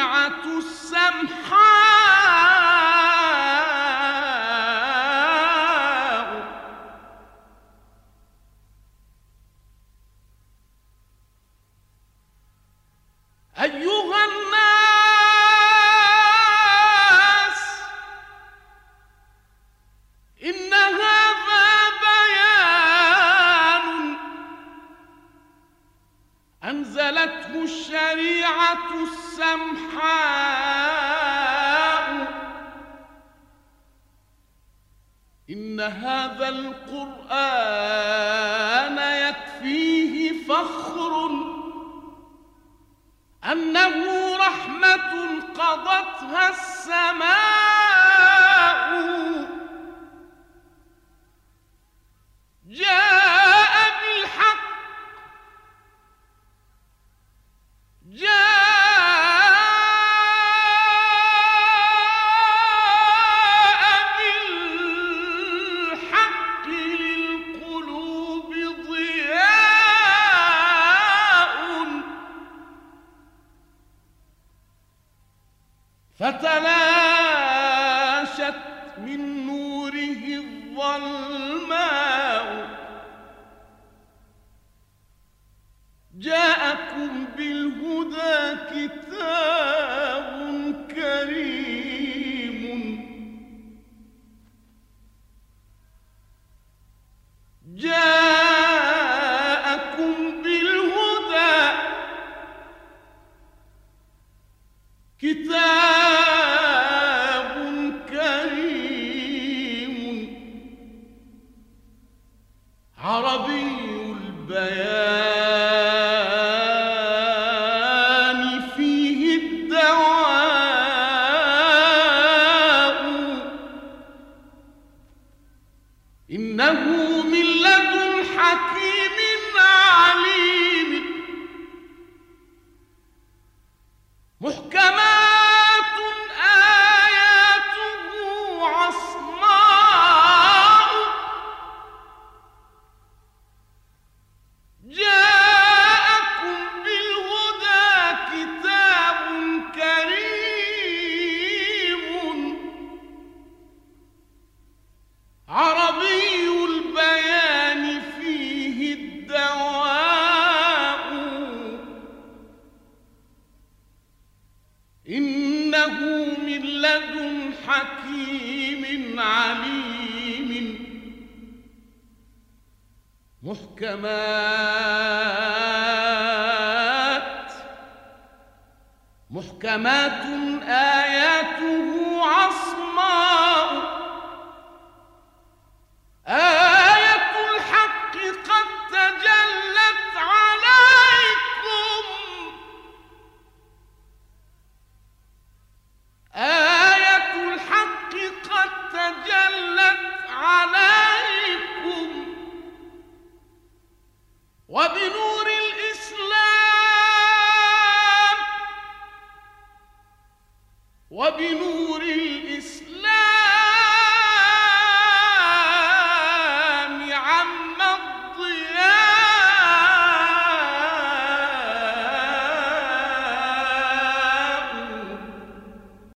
الشريعة السمحاء أيها الناس إن هذا بيان أنزلته الشريعة السمحاء إن هذا القرآن يكفيه فخر أنه رحمة قضتها السماء جاء بالحق للقلوب ضياء فتلاشت من نوره الظلماء جاءكم بالهدى كتاب كريم جاءكم بالهدى كتاب كريم عربي البيان فيه الدواء إنه من لدن حكيم عليم محكمات آياته عصماء جاءكم بالهدى كتاب كريم عربي البيان فيه الدواء إنه من لدن حكيم عليم محكمات آياته عصماء آية الحق قد تجلت عليكم آية الحق قد تجلت عليكم وبنور الإسلام وبنور